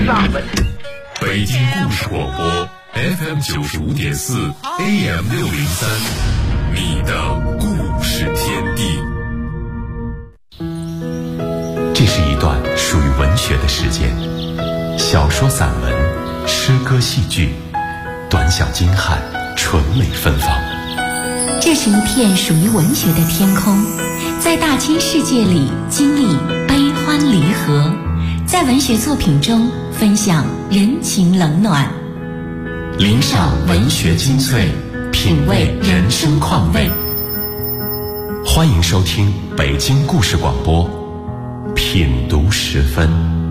上文。 北京故事广播 FM95.4 AM603，你的故事天地。 这是一段属于文学的时间，小说、散文、诗歌、戏剧，短小精悍，纯美芬芳。 这是一片属于文学的天空，在大千世界里经历悲欢离合，在文学作品中分享人情冷暖， 聆赏文学精粹，品味人生况味。欢迎收听北京故事广播品读时分。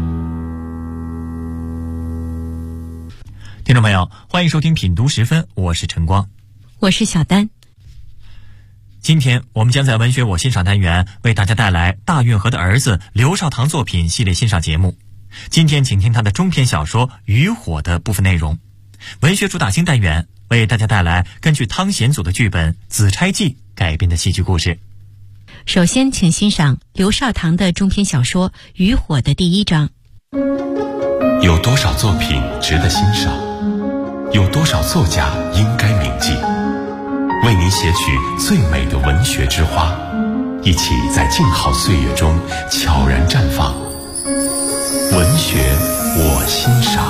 听众朋友，欢迎收听品读时分，我是晨光， 我是小丹。 今天我们将在文学我欣赏单元为大家带来大运河的儿子刘少棠作品系列欣赏节目。今天请听他的中篇小说《渔火》的部分内容。文学主打星单元为大家带来根据汤显祖的剧本《紫钗记》改编的戏剧故事。 首先请欣赏刘少棠的中篇小说《渔火》的第一章。 有多少作品值得欣赏？有多少作家应该铭记？为您写取最美的文学之花，一起在静好岁月中悄然绽放。文学我欣赏。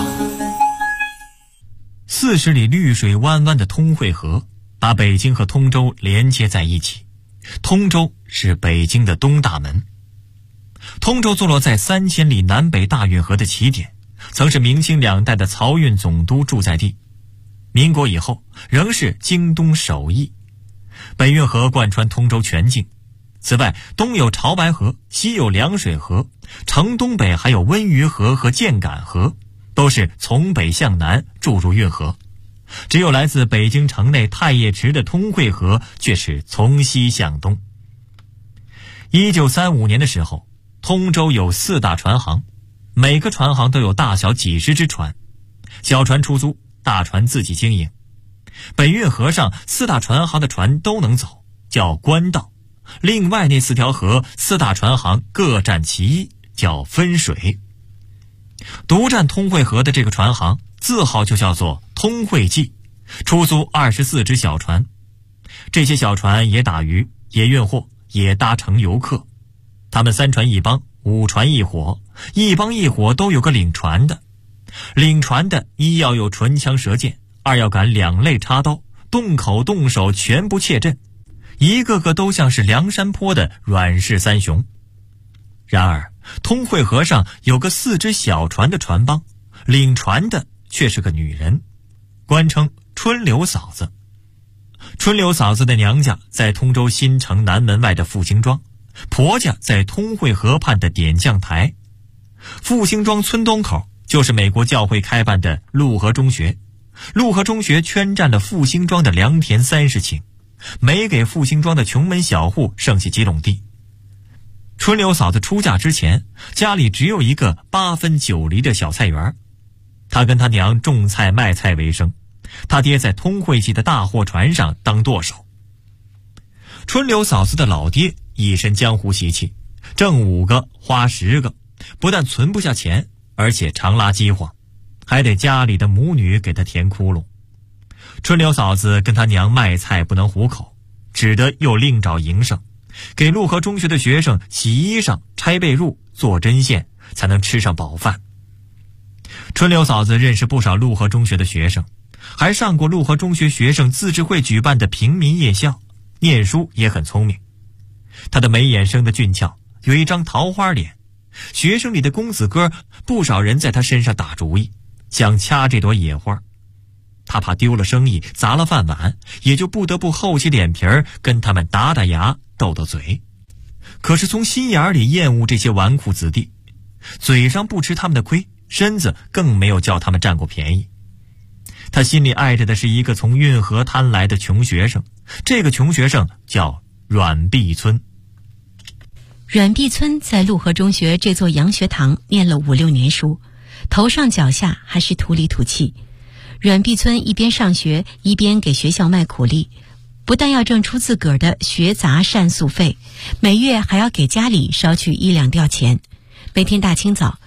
40里绿水弯弯的通惠河把北京和通州连接在一起。通州是北京的东大门。通州坐落在3000里南北大运河的起点，曾是明清2代的漕运总督驻在地。民国以后仍是京东首邑。北运河贯穿通州全境，此外东有潮白河，西有凉水河，城东北还有温榆河和箭杆河，都是从北向南注入运河。只有来自北京城内太液池的通惠河却是从西向东。1935年的时候，通州有4大船行，每个船行都有大小几十只船，小船出租，大船自己经营。北运河上4大船行的船都能走，叫官道。另外那4条河4大船行各占其一，叫分水。独占通惠河的这个船行字号就叫做通惠记，出租24只小船。这些小船也打鱼，也运货，也搭乘游客。他们3船1帮，5船1伙，1帮1伙都有个领船的。领船的一要有唇枪舌剑，2要敢2肋插刀，动口动手全不怯阵，一个个都像是梁山坡的阮氏3雄。然而通惠河上有个4只小船的船帮，领船的却是个女人，官称春柳嫂子。春柳嫂子的娘家在通州新城南门外的复兴庄，婆家在通惠河畔的点将台。复兴庄村东口就是美国教会开办的陆河中学，陆河中学圈占了复兴庄的良田30顷，没给复兴庄的穷门小户剩下几垄地。春柳嫂子出嫁之前，家里只有一个8分9厘的小菜园，她跟她娘种菜卖菜为生，她爹在通惠记的大货船上当舵手。春柳嫂子的老爹一身江湖习气，挣5个花10个，不但存不下钱，而且常拉饥荒，还得家里的母女给他填窟窿。春柳嫂子跟她娘卖菜不能糊口，只得又另找营生，给陆河中学的学生洗衣裳、拆被褥、做针线，才能吃上饱饭。春柳嫂子认识不少陆河中学的学生，还上过陆河中学学生自治会举办的平民夜校，念书也很聪明。她的眉眼生得俊俏，有一张桃花脸，学生里的公子哥不少人在他身上打主意，想掐这朵野花。他怕丢了生意，砸了饭碗，也就不得不厚起脸皮儿跟他们打打牙，斗斗嘴。可是从心眼里厌恶这些纨绔子弟，嘴上不吃他们的亏，身子更没有叫他们占过便宜。他心里爱着的是一个从运河滩来的穷学生，这个穷学生叫阮碧村。 阮碧村在陆河中学这座洋学堂念了5、6年书，头上脚下还是土里土气。阮碧村一边上学一边给学校卖苦力，不但要挣出自个儿的学杂膳宿费，每月还要给家里捎去1、2吊钱。每天大清早，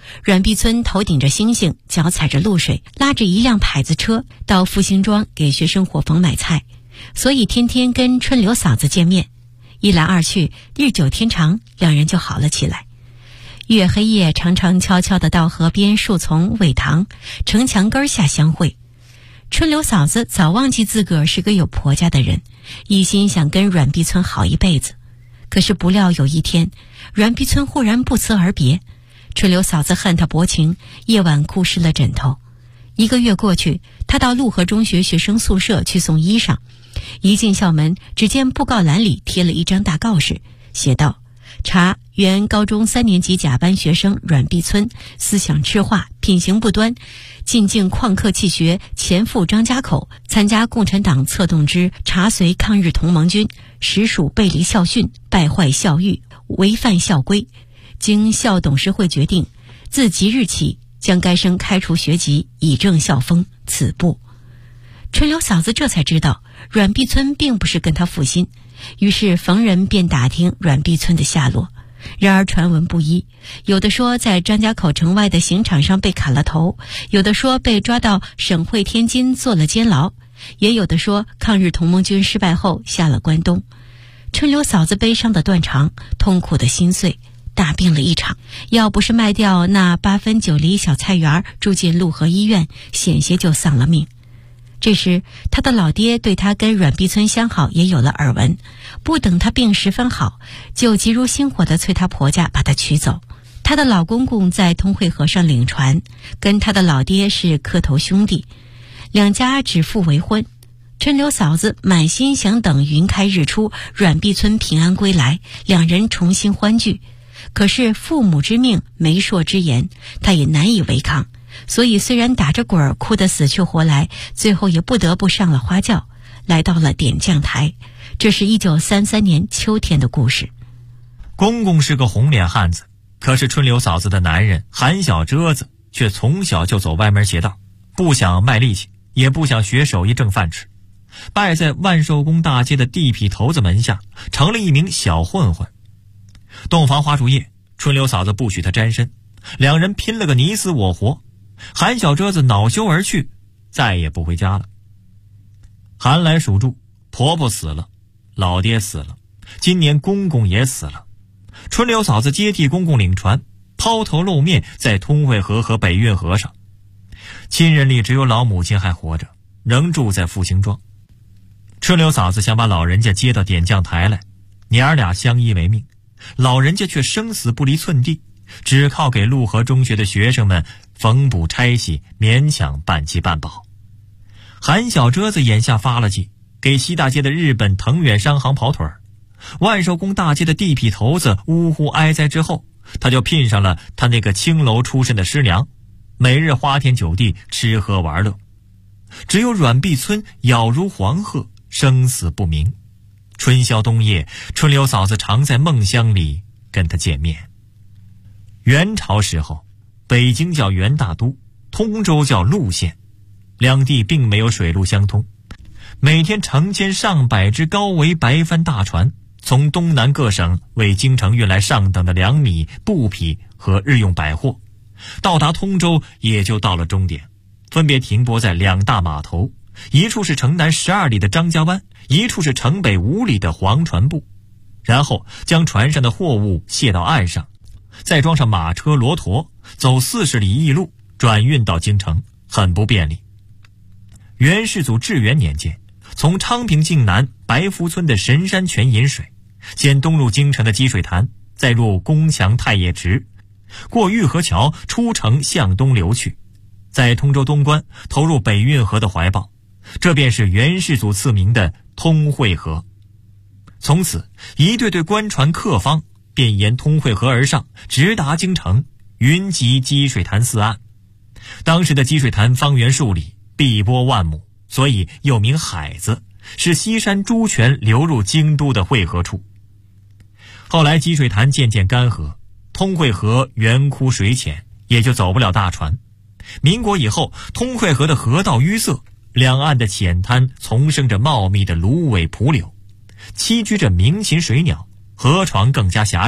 阮碧村头顶着星星，脚踩着露水，拉着一辆牌子车到复兴庄给学生伙房买菜，所以天天跟春柳嫂子见面。一来二去，日久天长，两人就好了起来。月黑夜常常悄悄地到河边树丛、苇塘、城墙根下相会。春柳嫂子早忘记自个儿是个有婆家的人，一心想跟阮碧村好一辈子。可是不料有一天，阮碧村忽然不辞而别，春柳嫂子恨他薄情，夜晚哭湿了枕头。1个月过去，她到陆河中学学生宿舍去送衣裳，一进校门，只见布告栏里贴了一张大告示，写道：查原高中3年级甲班学生阮碧村，思想痴化，品行不端，进境旷课弃学，前赴张家口，参加共产党策动之查随抗日同盟军，实属背离校训，败坏校誉，违反校规。经校董事会决定，自即日起将该生开除学籍，以正校风。此部春柳嫂子这才知道阮碧村并不是跟他负心，于是逢人便打听阮碧村的下落。然而传闻不一，有的说在张家口城外的刑场上被砍了头，有的说被抓到省会天津坐了监牢，也有的说抗日同盟军失败后下了关东。春柳嫂子悲伤的断肠，痛苦的心碎，大病了一场，要不是卖掉那8分9厘小菜园，住进陆河医院，险些就丧了命。这时他的老爹对他跟阮碧村相好也有了耳闻，不等他病十分好，就急如星火地催他婆家把他娶走。他的老公公在通惠河上领船，跟他的老爹是磕头兄弟，两家指腹为婚。春柳嫂子满心想等云开日出，阮碧村平安归来，两人重新欢聚。可是父母之命，媒妁之言，他也难以违抗，所以虽然打着滚儿，哭得死去活来，最后也不得不上了花轿，来到了点将台。这是1933年秋天的故事。 公公是个红脸汉子，可是春柳嫂子的男人韩小折子却从小就走歪门邪道，不想卖力气，也不想学手艺挣饭吃，拜在万寿宫大街的地痞头子门下，成了一名小混混。洞房花烛夜，春柳嫂子不许他沾身，两人拼了个你死我活。韩小折子恼羞而去，再也不回家了。寒来暑住，婆婆死了，老爹死了，今年公公也死了。春柳嫂子接替公公领船，抛头露面在通惠河和北运河上。亲人里只有老母亲还活着，仍住在复兴庄。春柳嫂子想把老人家接到点将台来，娘俩相依为命，老人家却生死不离寸地，只靠给陆河中学的学生们缝补拆洗，勉强半饥半饱。韩小折子眼下发了计，给西大街的日本藤远商行跑腿儿。万寿宫大街的地痞头子呜呼哀哉之后，他就聘上了他那个青楼出身的师娘，每日花天酒地，吃喝玩乐。只有阮碧村杳如黄鹤，生死不明。春宵冬夜，春柳嫂子常在梦乡里跟他见面。元朝时候，北京叫元大都，通州叫陆县，两地并没有水陆相通。每天成千上百只高桅白帆大船，从东南各省为京城运来上等的粮米、布匹和日用百货，到达通州也就到了终点，分别停泊在两大码头，一处是城南12里的张家湾，一处是城北5里的黄船埠。然后将船上的货物卸到岸上，再装上马车骡驼，走40里驿路转运到京城，很不便利。元世祖至元年间，从昌平境南白福村的神山泉引水，先东入京城的积水潭，再入宫墙太液池，过玉河桥出城向东流去，在通州东关投入北运河的怀抱，这便是元世祖赐名的通惠河。从此一对对官船客方便沿通惠河而上，直达京城，云集积水潭4岸。当时的积水潭方圆数里，碧波万亩，所以又名海子，是西山诸泉流入京都的汇合处。后来积水潭渐渐干涸，通惠河圆枯水浅，也就走不了大船。民国以后，通惠河的河道淤塞，两岸的浅滩丛生着茂密的芦苇蒲柳，栖居着鸣禽水鸟，河床更加狭窄，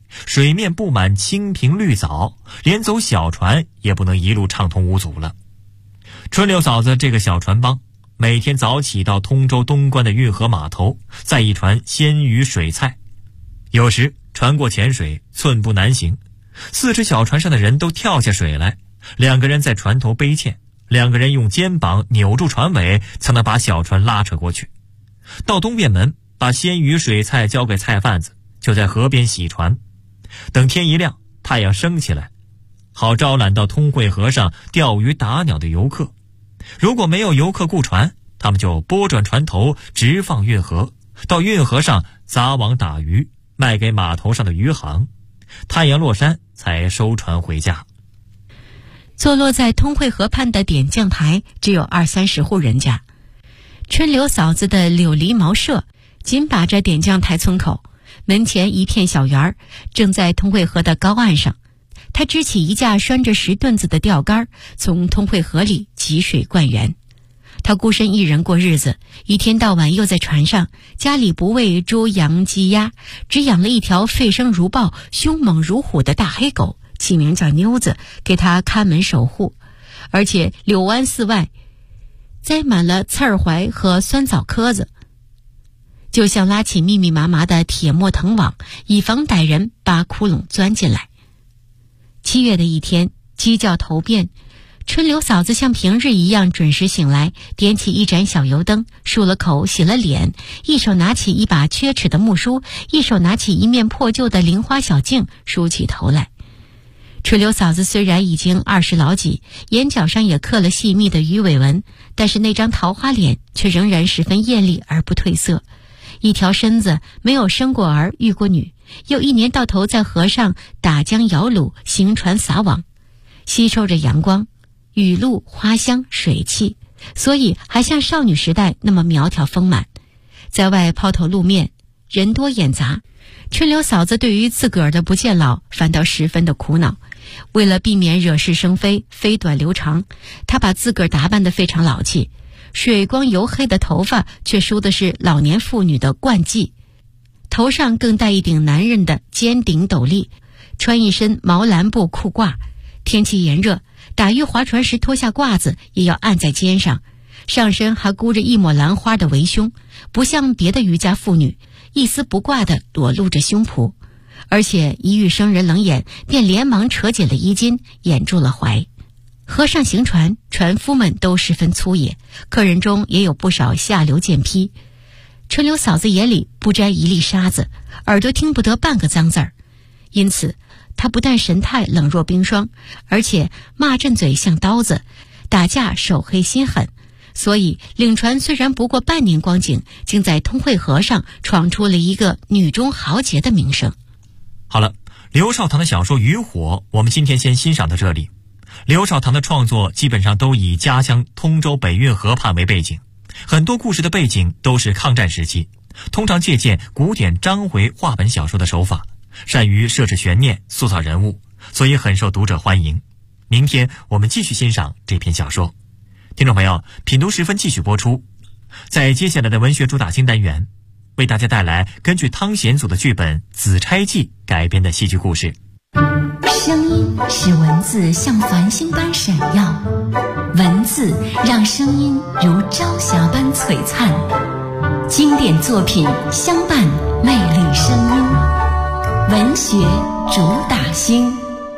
水面布满青萍绿藻，连走小船也不能一路畅通无阻了。春柳嫂子这个小船帮每天早起到通州东关的运河码头，载一船鲜鱼水菜。有时船过浅水，寸步难行，4只小船上的人都跳下水来，2个人在船头背欠，2个人用肩膀扭住船尾，才能把小船拉扯过去。到东便门，把鲜鱼水菜交给菜贩子，就在河边洗船，等天一亮，太阳升起来，好招揽到通惠河上钓鱼打鸟的游客。如果没有游客雇船，他们就拨转船头直放运河，到运河上撒网打鱼，卖给码头上的渔行，太阳落山才收船回家。 坐落在通惠河畔的点将台只有20-30户人家。春柳嫂子的柳篱茅舍紧把着点将台村口，门前一片小园儿，正在通惠河的高岸上。他支起一架拴着石盾子的钓竿，从通惠河里汲水灌园。他孤身一人过日子，一天到晚又在船上，家里不喂猪羊鸡鸭，只养了一条吠声如豹、凶猛如虎的大黑狗，起名叫妞子，给他看门守护。而且柳湾寺外栽满了刺儿槐和酸枣壳子，就像拉起密密麻麻的铁墨藤网，以防歹人把窟窿钻进来。7月的一天，鸡叫头遍，春柳嫂子像平日一样准时醒来，点起一盏小油灯，漱了口，洗了脸，一手拿起一把缺齿的木梳，一手拿起一面破旧的菱花小镜，梳起头来。春柳嫂子虽然已经20老几，眼角上也刻了细密的鱼尾纹，但是那张桃花脸却仍然十分艳丽而不褪色。一条身子没有生过儿育过女，又一年到头在河上打江摇橹，行船撒网，吸收着阳光、雨露、花香、水汽，所以还像少女时代那么苗条丰满。在外抛头露面，人多眼杂，春柳嫂子对于自个儿的不见老反倒十分的苦恼。为了避免惹是生非、飞短流长，她把自个儿打扮得非常老气，水光油黑的头发却梳的是老年妇女的冠髻，头上更戴一顶男人的尖顶斗笠，穿一身毛蓝布裤褂。天气炎热，打鱼划船时脱下褂子也要按在肩上，上身还箍着一抹兰花的围胸，不像别的渔家妇女一丝不挂地裸露着胸脯。而且一遇生人冷眼，便连忙扯紧了衣襟，掩住了怀。河上行船，船夫们都十分粗野，客人中也有不少下流贱批。春柳嫂子眼里不沾一粒沙子，耳朵听不得半个脏字儿，因此她不但神态冷若冰霜，而且骂阵嘴像刀子，打架手黑心狠。所以领船虽然不过半年光景，竟在通惠河上闯出了一个女中豪杰的名声。 好了，刘少棠的小说《渔火》我们今天先欣赏到这里。刘少棠的创作基本上都以家乡通州北运河畔为背景，很多故事的背景都是抗战时期，通常借鉴古典章回话本小说的手法，善于设置悬念、塑造人物，所以很受读者欢迎。明天我们继续欣赏这篇小说。听众朋友，品读时分继续播出。在接下来的文学主打新单元，为大家带来根据汤显祖的剧本《紫钗记》改编的戏剧故事。 声音使文字像繁星般闪耀，文字让声音如朝霞般璀璨。经典作品相伴，魅力声音，文学主打星。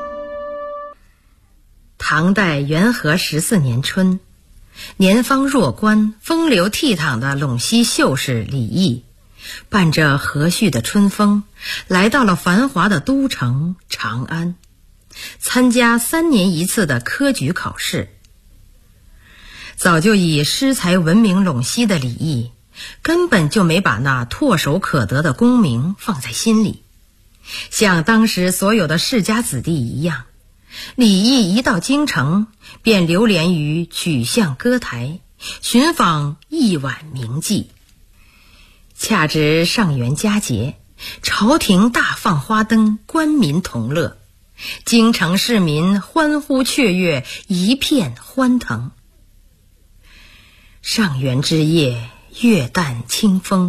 唐代元和14年春，年方弱冠、风流倜傥的陇西秀士李益，伴着和煦的春风，来到了繁华的都城长安，参加3年一次的科举考试。早就以诗才闻名陇西的李益，根本就没把那唾手可得的功名放在心里。像当时所有的世家子弟一样，李益一到京城，便流连于曲巷歌台，寻访一碗名妓。恰值上元佳节，朝廷大放花灯，官民同乐，京城市民欢呼雀跃，一片欢腾。上元之夜，月淡清风，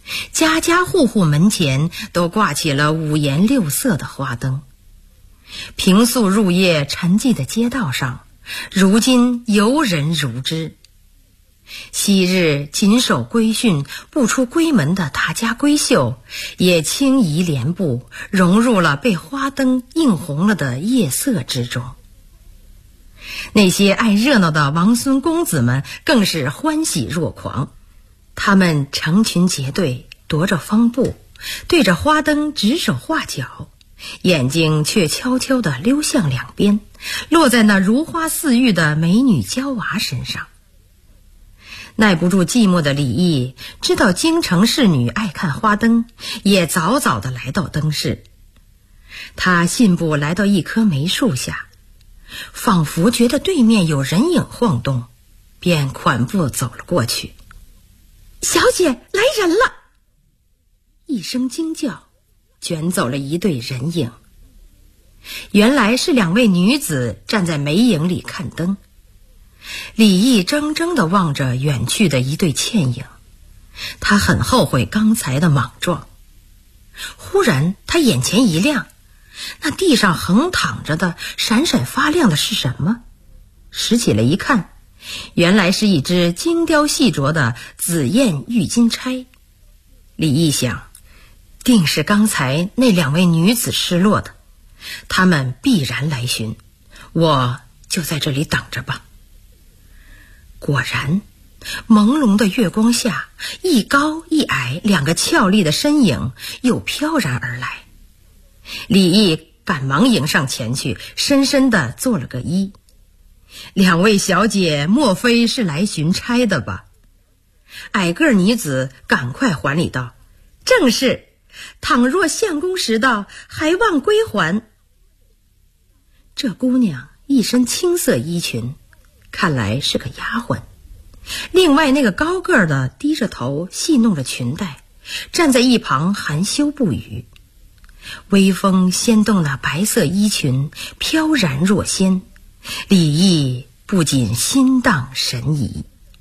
家家户户门前都挂起了五颜六色的花灯。平素入夜沉寂的街道上，如今游人如织。昔日谨守规训不出闺门的大家闺秀，也轻移帘步，融入了被花灯映红了的夜色之中。那些爱热闹的王孙公子们更是欢喜若狂，他们成群结队，踱着方步，对着花灯指手画脚，眼睛却悄悄地溜向两边，落在那如花似玉的美女娇娃身上。耐不住寂寞的李毅知道京城侍女爱看花灯，也早早地来到灯市。他信步来到一棵梅树下，仿佛觉得对面有人影晃动，便款步走了过去。小姐，来人了！一声惊叫，卷走了一对人影。原来是两位女子站在梅影里看灯。李毅怔怔地望着远去的一对倩影，他很后悔刚才的莽撞。忽然他眼前一亮，那地上横躺着的闪闪发亮的是什么？拾起来一看，原来是一只精雕细琢的紫燕玉金钗。李毅想，定是刚才那两位女子失落的，她们必然来寻，我就在这里等着吧。果然，朦胧的月光下，一高一矮两个俏丽的身影又飘然而来。李毅赶忙迎上前去，深深地做了个揖。两位小姐莫非是来寻差的吧？矮个女子赶快还礼道：正是，倘若相公时到，还望归还。这姑娘一身青色衣裙，看来是个丫鬟。另外那个高个儿的低着头戏弄着裙带，站在一旁含羞不语。微风掀动那白色衣裙，飘然若仙。李毅不仅心荡神怡。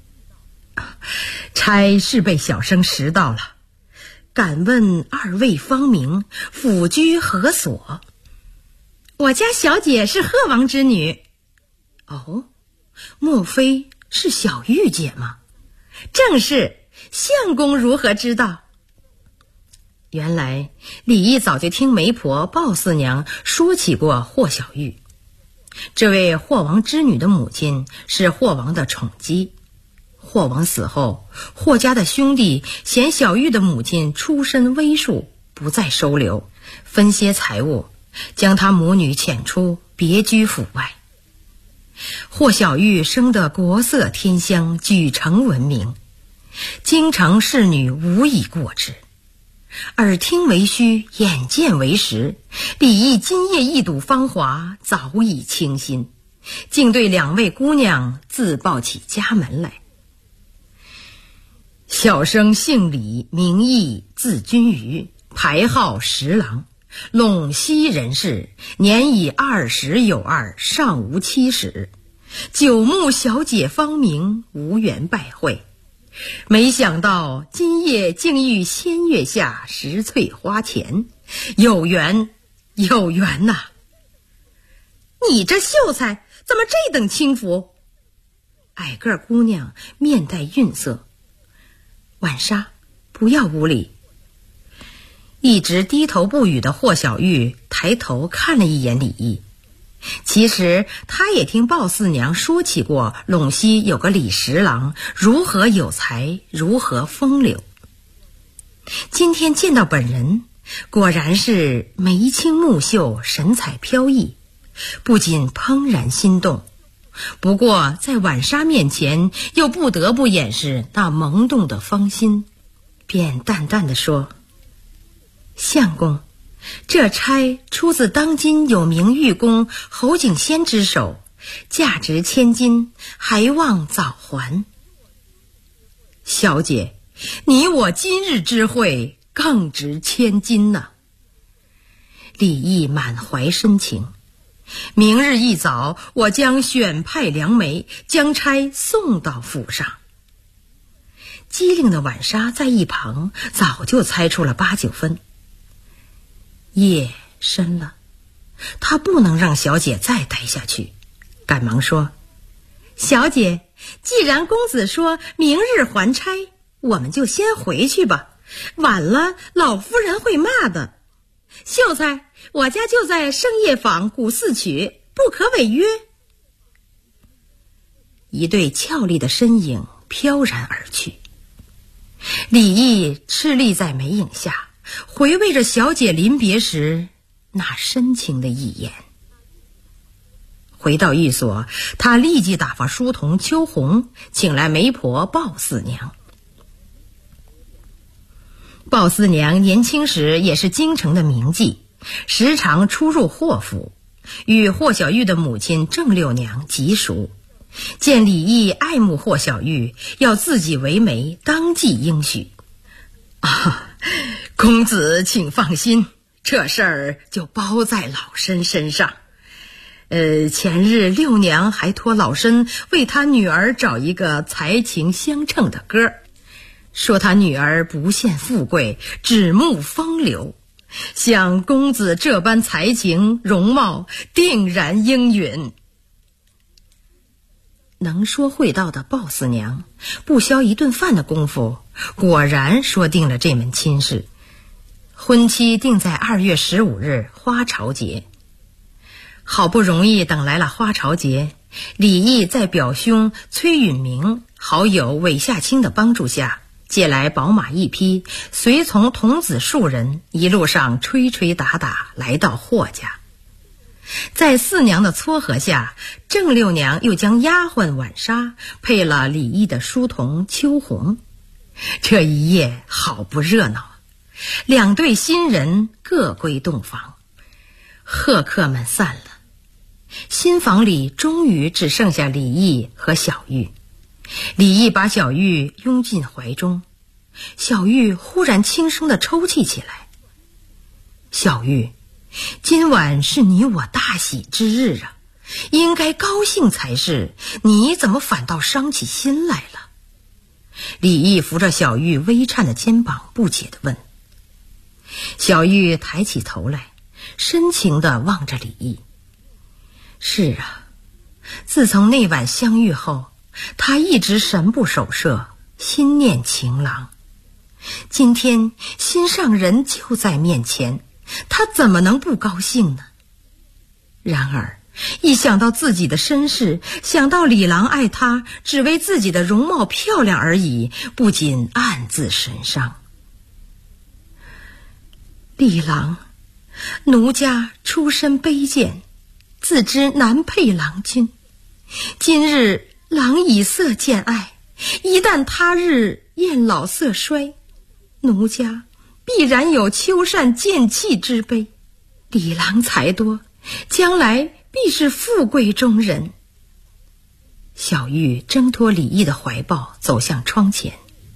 差是被小生识到了，敢问二位芳名，府居何所？我家小姐是贺王之女。哦，莫非是小玉姐吗？正是，相公如何知道？原来李毅早就听媒婆鲍四娘说起过霍小玉。这位霍王之女的母亲是霍王的宠姬，霍王死后，霍家的兄弟嫌小玉的母亲出身微庶，不再收留，分些财物，将他母女遣出，别居府外。霍小玉生得国色天香，举城闻名，京城侍女无以过之。耳听为虚，眼见为实，李毅今夜一睹芳华，早已倾心，竟对两位姑娘自报起家门来。小生姓李，名义，字君瑜，排号十郎，陇西人士，年已20有2，尚无70。久慕小姐芳名，无缘拜会。没想到今夜竟遇仙月下，石翠花前，有缘有缘呐！你这秀才怎么这等轻浮？矮个姑娘面带愠色。晚纱，不要无礼。一直低头不语的霍小玉抬头看了一眼李毅。其实他也听鲍四娘说起过陇西有个李十郎，如何有才，如何风流。今天见到本人，果然是眉清目秀，神采飘逸，不仅怦然心动，不过在晚纱面前又不得不掩饰那萌动的芳心，便淡淡地说：相公，这差出自当今有名玉工侯景仙之手，价值千金，还望早还。小姐，你我今日之会更值千金呐！李毅满怀深情。明日一早，我将选派良媒，将差送到府上。 机灵的晚莎在一旁早就猜出了8、9分。夜深了，他不能让小姐再待下去，赶忙说：小姐，既然公子说明日还差，我们就先回去吧，晚了老夫人会骂的。秀才，我家就在圣叶坊古寺曲，不可违约。一对俏丽的身影飘然而去，李毅痴立在梅影下，回味着小姐临别时那深情的一眼。回到寓所，他立即打发书童秋红请来媒婆鲍四娘。鲍四娘年轻时也是京城的名妓，时常出入霍府，与霍小玉的母亲郑六娘极熟。见李毅爱慕霍小玉，要自己为媒，当即应许。公子请放心，这事儿就包在老身身上。前日六娘还托老身为他女儿找一个才情相称的歌，说他女儿不羡富贵，只慕风流，像公子这般才情容貌，定然应允。能说会道的鲍四娘，不消一顿饭的功夫，果然说定了这门亲事。婚期定在2月15日花朝节。好不容易等来了花朝节，李毅在表兄崔允明、好友韦夏卿的帮助下，借来宝马一匹，随从童子数人，一路上吹吹打打来到霍家。在四娘的撮合下，郑六娘又将丫鬟晚莎配了李毅的书童秋红。这一夜好不热闹，两对新人各归洞房，贺客们散了。新房里终于只剩下李毅和小玉。李毅把小玉拥进怀中，小玉忽然轻声地抽泣起来。小玉，今晚是你我大喜之日啊，应该高兴才是，你怎么反倒伤起心来了？李毅扶着小玉微颤的肩膀，不解地问。小玉抬起头来，深情地望着李毅。是啊，自从那晚相遇后，他一直神不守舍，心念情郎。今天心上人就在面前，他怎么能不高兴呢？然而一想到自己的身世，想到李郎爱他只为自己的容貌漂亮而已，不禁暗自神伤。李郎，奴家出身卑贱，自知难配郎君。今日郎以色见爱，一旦他日厌老色衰，奴家必然有秋缮贱弃之悲。李郎才多，将来必是富贵中人。小玉挣脱李毅的怀抱，走向窗前。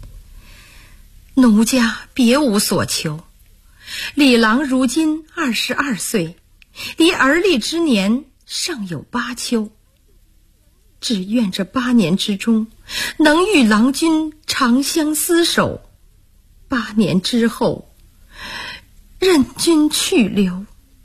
奴家别无所求，李郎如今22岁，离而立之年尚有8秋，只愿这8年之中能与郎君长相厮守，8年之后任君去留。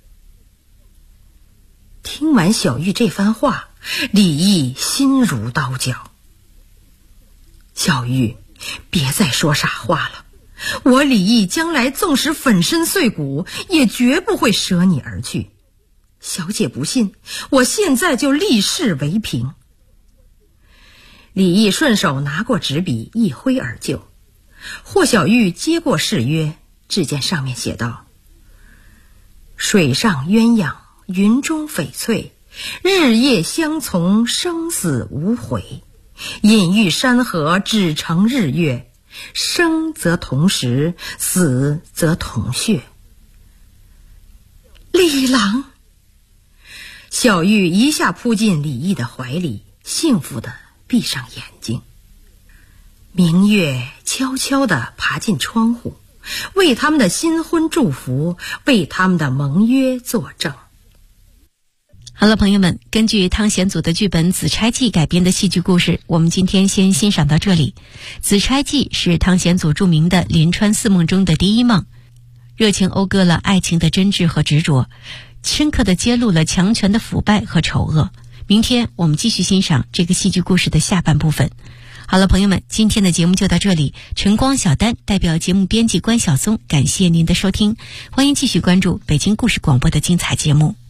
听完小玉这番话，李毅心如刀绞。小玉，别再说傻话了，我李毅将来纵使粉身碎骨，也绝不会舍你而去。小姐不信，我现在就立誓为凭。李毅顺手拿过纸笔，一挥而就。霍小玉接过誓约，只见上面写道：水上鸳鸯，云中翡翠，日夜相从，生死无悔。隐喻山河，只成日月，生则同时，死则同穴。李郎！小玉一下扑进李毅的怀里，幸福地闭上眼睛。明月悄悄地爬进窗户，为他们的新婚祝福，为他们的盟约作证。 好了，朋友们，根据汤显祖的剧本《紫钗记》改编的戏剧故事，我们今天先欣赏到这里。《紫钗记》是汤显祖著名的连川四梦中的第一梦，热情讴歌了爱情的真挚和执着，深刻地揭露了强权的腐败和丑恶。明天我们继续欣赏这个戏剧故事的下半部分。好了，朋友们，今天的节目就到这里。晨光小丹代表节目编辑关晓松，感谢您的收听，欢迎继续关注北京故事广播的精彩节目。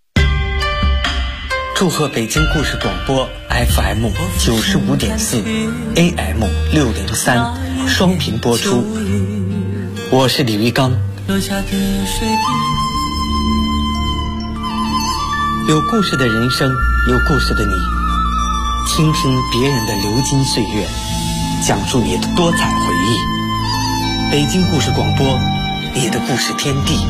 祝贺北京故事广播 FM 95.4 AM 603双频播出。我是李玉刚。有故事的人生，有故事的你，倾听别人的流金岁月，讲述你的多彩回忆。北京故事广播，你的故事天地。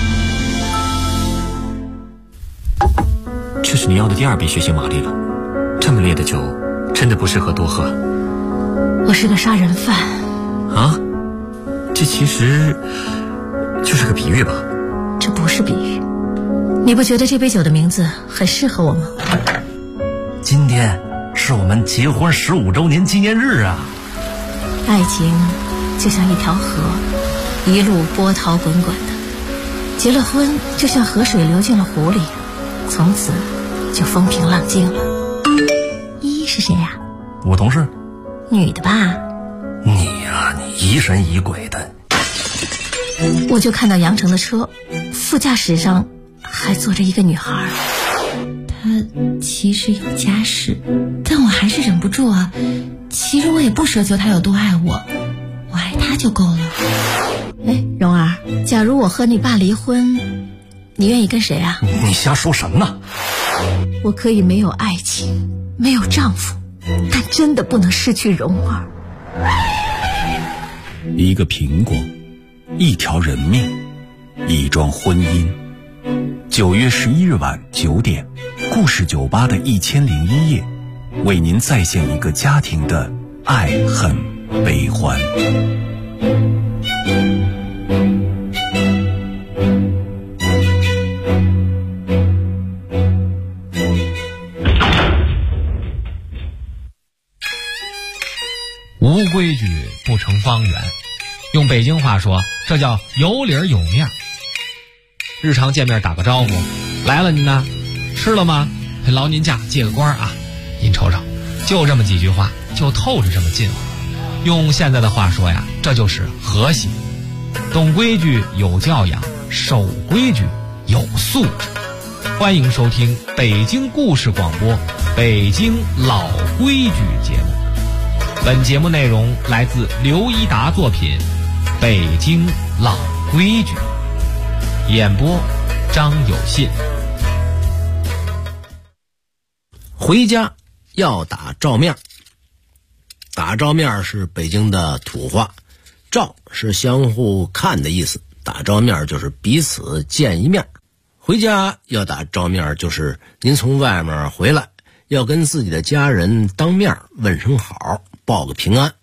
这是你要的第2笔血腥玛丽了，这么烈的酒真的不适合多喝。 我是个杀人犯啊？这其实就是个比喻吧？ 这不是比喻，你不觉得这杯酒的名字很适合我吗？ 今天是我们结婚15周年纪念日啊！ 爱情就像一条河，一路波涛滚滚的，结了婚就像河水流进了湖里，从此就风平浪静了。依依是谁呀？ 我同事。 女的吧？ 你呀，你疑神疑鬼的。 我就看到杨成的车，副驾驶上还坐着一个女孩，她其实有家室，但我还是忍不住啊。其实我也不奢求她有多爱我，我爱她就够了。哎，蓉儿，假如我和你爸离婚，你愿意跟谁啊？ 你瞎说什么呢？ 我可以没有爱情，没有丈夫，但真的不能失去蓉儿。 一个苹果，一条人命，一桩婚姻。9月11日晚9点，故事酒吧的1001夜，为您再现一个家庭的爱恨悲欢。 无规矩不成方圆，用北京话说，这叫有理儿有面。日常见面打个招呼，来了您呢，吃了吗？劳您驾借个光啊，您瞅瞅，就这么几句话，就透着这么近乎。用现在的话说呀，这就是和谐。懂规矩有教养，守规矩有素质。欢迎收听北京故事广播《北京老规矩》节目。本节目内容来自刘一达作品《北京老规矩》，演播张有信。 回家要打照面。打照面是北京的土话，照是相互看的意思，打照面就是彼此见一面。回家要打照面就是您从外面回来，要跟自己的家人当面问声好，报个平安。